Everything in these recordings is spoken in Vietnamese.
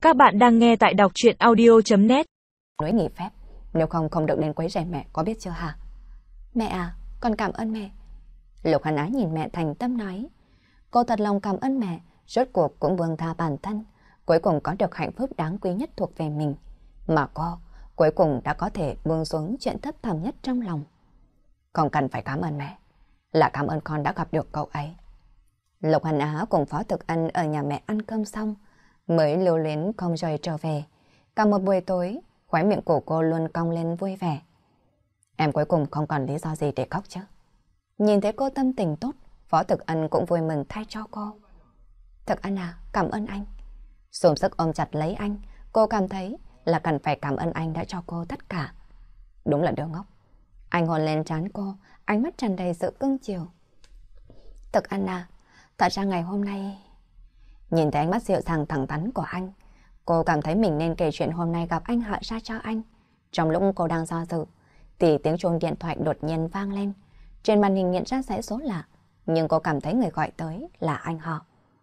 Các bạn đang nghe tại đọc truyện audio.net. Nói nghỉ phép, nếu không không được đến quấy rầy mẹ, có biết chưa hả? Mẹ à, con cảm ơn mẹ. Lục Hân Ái nhìn mẹ thành tâm nói. Cô thật lòng cảm ơn mẹ, rốt cuộc cũng buông tha bản thân, cuối cùng có được hạnh phúc đáng quý nhất thuộc về mình. Mà cô, cuối cùng đã có thể buông xuống chuyện thấp thầm nhất trong lòng. Không cần phải cảm ơn mẹ, là cảm ơn con đã gặp được cậu ấy. Lục Hân Á cùng Phó Thực Ân ở nhà mẹ ăn cơm xong, mới lưu luyến không rời trở về. Cả một buổi tối, khóe miệng của cô luôn cong lên vui vẻ. Em cuối cùng không còn lý do gì để khóc chứ. Nhìn thấy cô tâm tình tốt, Phó Thực Ân cũng vui mừng thay cho cô. Thực Ân à, cảm ơn anh. Xùm sức ôm chặt lấy anh, cô cảm thấy là cần phải cảm ơn anh đã cho cô tất cả. Đúng là đứa ngốc. Anh hôn lên trán cô, ánh mắt tràn đầy sự cưng chiều. Thực Ân à, thật ra ngày hôm nay... Nhìn thấy ánh mắt dịu dàng thẳng thắn của anh, cô cảm thấy mình nên kể chuyện hôm nay gặp anh Hạ ra cho anh. Trong lúc cô đang do dự, thì tiếng chuông điện thoại đột nhiên vang lên. Trên màn hình hiện ra dãy số lạ, nhưng cô cảm thấy người gọi tới là anh họ.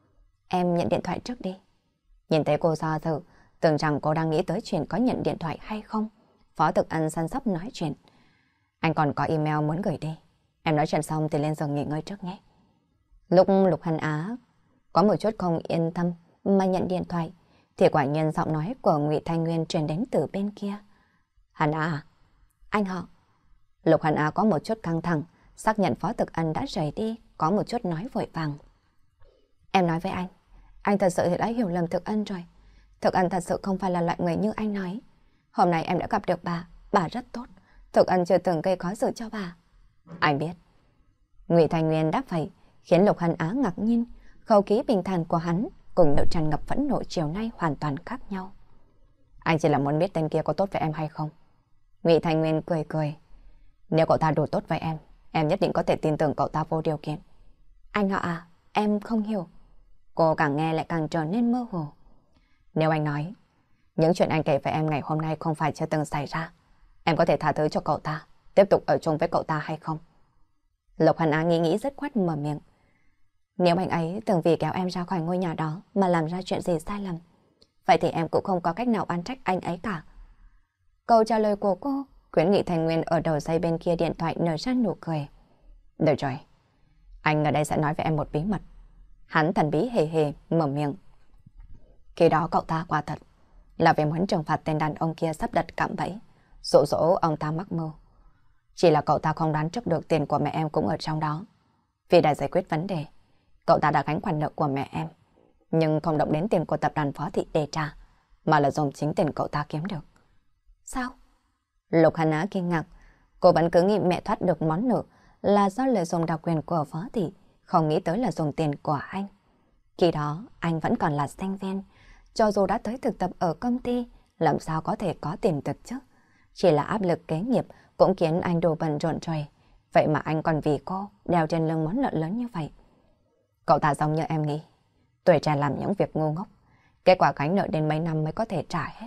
Em nhận điện thoại trước đi. Nhìn thấy cô do dự, tưởng rằng cô đang nghĩ tới chuyện có nhận điện thoại hay không. Phó Thực Ân săn sóc nói chuyện. Anh còn có email muốn gửi đi. Em nói chuyện xong thì lên giường nghỉ ngơi trước nhé. Lúc Lục Hân Á có một chút không yên tâm mà nhận điện thoại, thì quả nhiên giọng nói của Ngụy Thanh Nguyên truyền đến từ bên kia. Hân Á à? Anh họ. Lục Hân Á có một chút căng thẳng, xác nhận Phó Thực Ân đã rời đi, có một chút nói vội vàng. Em nói với anh thật sự đã hiểu lầm Thực Ân rồi. Thực Ân thật sự không phải là loại người như anh nói. Hôm nay em đã gặp được bà rất tốt. Thực Ân chưa từng gây khó xử cho bà. Anh biết. Ngụy Thanh Nguyên đáp vậy, khiến Lục Hân Á ngạc nhiên. Khẩu khí bình thản của hắn cùng nỗi tràn ngập phẫn nộ chiều nay hoàn toàn khác nhau. Anh chỉ là muốn biết tên kia có tốt với em hay không. Ngụy Thanh Nguyên cười cười. Nếu cậu ta đủ tốt với em nhất định có thể tin tưởng cậu ta vô điều kiện. Anh họ à, em không hiểu. Cô càng nghe lại càng trở nên mơ hồ. Nếu anh nói, những chuyện anh kể với em ngày hôm nay không phải chưa từng xảy ra, em có thể tha thứ cho cậu ta, tiếp tục ở chung với cậu ta hay không? Lục Hân Á nghĩ rất quát mở miệng. Nếu anh ấy từng vì kéo em ra khỏi ngôi nhà đó mà làm ra chuyện gì sai lầm, vậy thì em cũng không có cách nào oán trách anh ấy cả. Câu trả lời của cô khiến Nghị Thành Nguyên ở đầu dây bên kia điện thoại nở ra nụ cười. Được rồi, anh ở đây sẽ nói với em một bí mật. Hắn thần bí hề hề mở miệng. Khi đó cậu ta quả thật là vì muốn trừng phạt tên đàn ông kia sắp đặt cạm bẫy, dụ dỗ ông ta mắc mưu. Chỉ là cậu ta không đoán trước được tiền của mẹ em cũng ở trong đó. Vì đã giải quyết vấn đề, cậu ta đã gánh khoản nợ của mẹ em, nhưng không động đến tiền của tập đoàn Phó Thị để trả, mà là dùng chính tiền cậu ta kiếm được. Sao? Lục Hân Á kinh ngạc, cô vẫn cứ nghĩ mẹ thoát được món nợ là do lợi dụng đặc quyền của Phó Thị, không nghĩ tới là dùng tiền của anh. Khi đó, anh vẫn còn là sinh viên, cho dù đã tới thực tập ở công ty, làm sao có thể có tiền thực chứ? Chỉ là áp lực kế nghiệp cũng khiến anh đồ bận rộn rồi. Vậy mà anh còn vì cô đeo trên lưng món nợ lớn như vậy. Cậu ta giống như em nghĩ, tuổi trẻ làm những việc ngu ngốc, kết quả gánh nợ đến mấy năm mới có thể trả hết.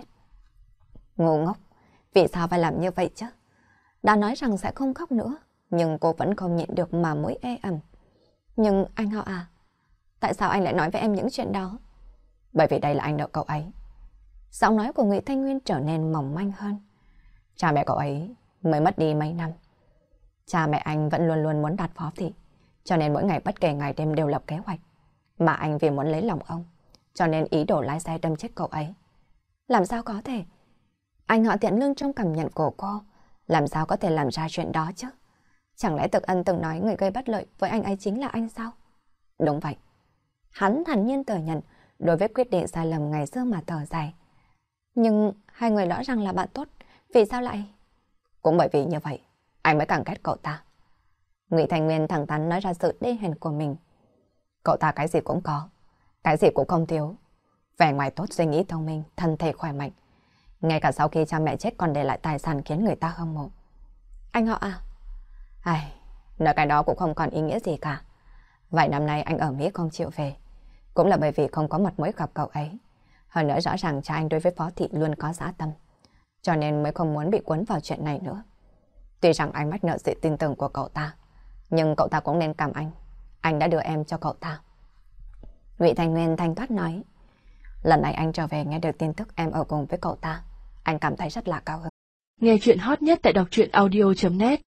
Ngu ngốc, vì sao phải làm như vậy chứ? Đã nói rằng sẽ không khóc nữa, nhưng cô vẫn không nhịn được mà mũi ê ẩm. Nhưng anh họ à, tại sao anh lại nói với em những chuyện đó? Bởi vì đây là anh nợ cậu ấy. Giọng nói của Ngụy Thanh Nguyên trở nên mỏng manh hơn. Cha mẹ cậu ấy mới mất đi mấy năm. Cha mẹ anh vẫn luôn luôn muốn đạt Phó Thị, cho nên mỗi ngày bất kể ngày đêm đều lập kế hoạch. Mà anh vì muốn lấy lòng ông, cho nên ý đồ lái xe đâm chết cậu ấy. Làm sao có thể? Anh họ Tiện Lương trong cảm nhận của cô, làm sao có thể làm ra chuyện đó chứ? Chẳng lẽ Thực Ân từng nói người gây bất lợi với anh ấy chính là anh sao? Đúng vậy. Hắn thản nhiên thừa nhận đối với quyết định sai lầm ngày xưa mà thở dài. Nhưng hai người rõ ràng là bạn tốt, vì sao lại? Cũng bởi vì như vậy, anh mới càng ghét cậu ta. Ngụy Thanh Nguyên thẳng thắn nói ra sự đê hèn của mình. Cậu ta cái gì cũng có, cái gì cũng không thiếu. Vẻ ngoài tốt, suy nghĩ thông minh, thân thể khỏe mạnh. Ngay cả sau khi cha mẹ chết còn để lại tài sản khiến người ta hâm mộ. Anh họ à? Nói cái đó cũng không còn ý nghĩa gì cả. Vài năm nay anh ở Mỹ không chịu về, cũng là bởi vì không có mặt mũi gặp cậu ấy. Hơn nữa rõ ràng cha anh đối với Phó Thị luôn có dã tâm, cho nên mới không muốn bị cuốn vào chuyện này nữa. Tuy rằng anh mắc nợ sự tin tưởng của cậu ta, nhưng cậu ta cũng nên cảm anh đã đưa em cho cậu ta. Ngụy Thanh Nguyên thanh thoát nói. Lần này anh trở về nghe được tin tức em ở cùng với cậu ta, anh cảm thấy rất là cao hứng. Nghe chuyện hot nhất tại đọc truyện audio.net